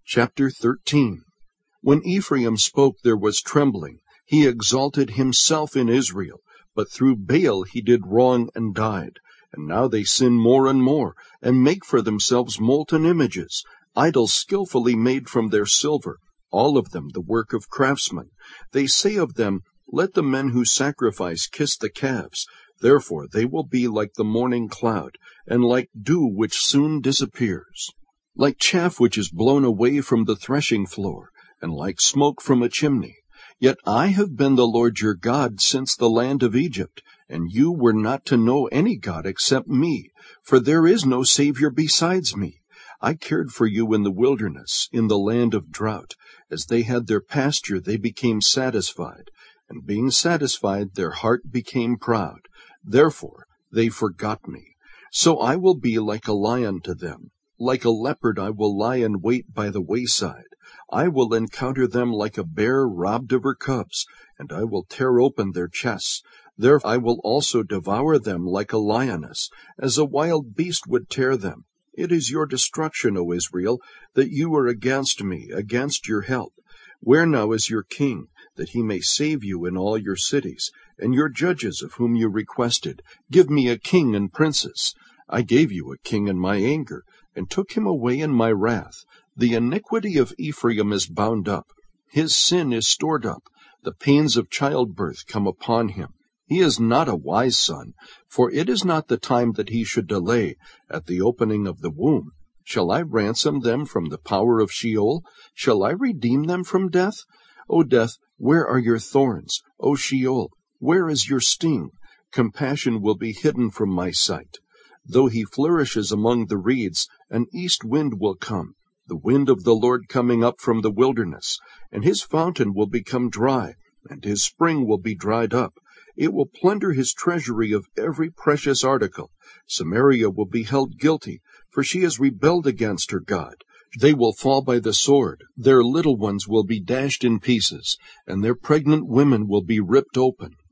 Chapter 13. When Ephraim spoke there was trembling. He exalted himself in Israel, but through Baal he did wrong and died. And now they sin more and more, and make for themselves molten images, idols skillfully made from their silver, all of them the work of craftsmen. They say of them, "Let the men who sacrifice kiss the calves." Therefore they will be like the morning cloud, and like dew which soon disappears, like chaff which is blown away from the threshing floor, and like smoke from a chimney. Yet I have been the Lord your God since the land of Egypt, and you were not to know any God except me, for there is no Savior besides me. I cared for you in the wilderness, in the land of drought. As they had their pasture, they became satisfied, and being satisfied, their heart became proud. Therefore they forgot me. So I will be like a lion to them. Like a leopard I will lie in wait by the wayside. I will encounter them like a bear robbed of her cubs, and I will tear open their chests. Therefore I will also devour them like a lioness, as a wild beast would tear them. It is your destruction, O Israel, that you are against me, against your help. Where now is your king, that he may save you in all your cities, and your judges of whom you requested, "Give me a king and princes"? I gave you a king in my anger, and took him away in my wrath. The iniquity of Ephraim is bound up. His sin is stored up. The pains of childbirth come upon him. He is not a wise son, for it is not the time that he should delay at the opening of the womb. Shall I ransom them from the power of Sheol? Shall I redeem them from death? O death, where are your thorns? O Sheol, where is your sting? Compassion will be hidden from my sight. Though he flourishes among the reeds, an east wind will come, the wind of the Lord coming up from the wilderness, and his fountain will become dry, and his spring will be dried up. It will plunder his treasury of every precious article. Samaria will be held guilty, for she has rebelled against her God. They will fall by the sword, their little ones will be dashed in pieces, and their pregnant women will be ripped open.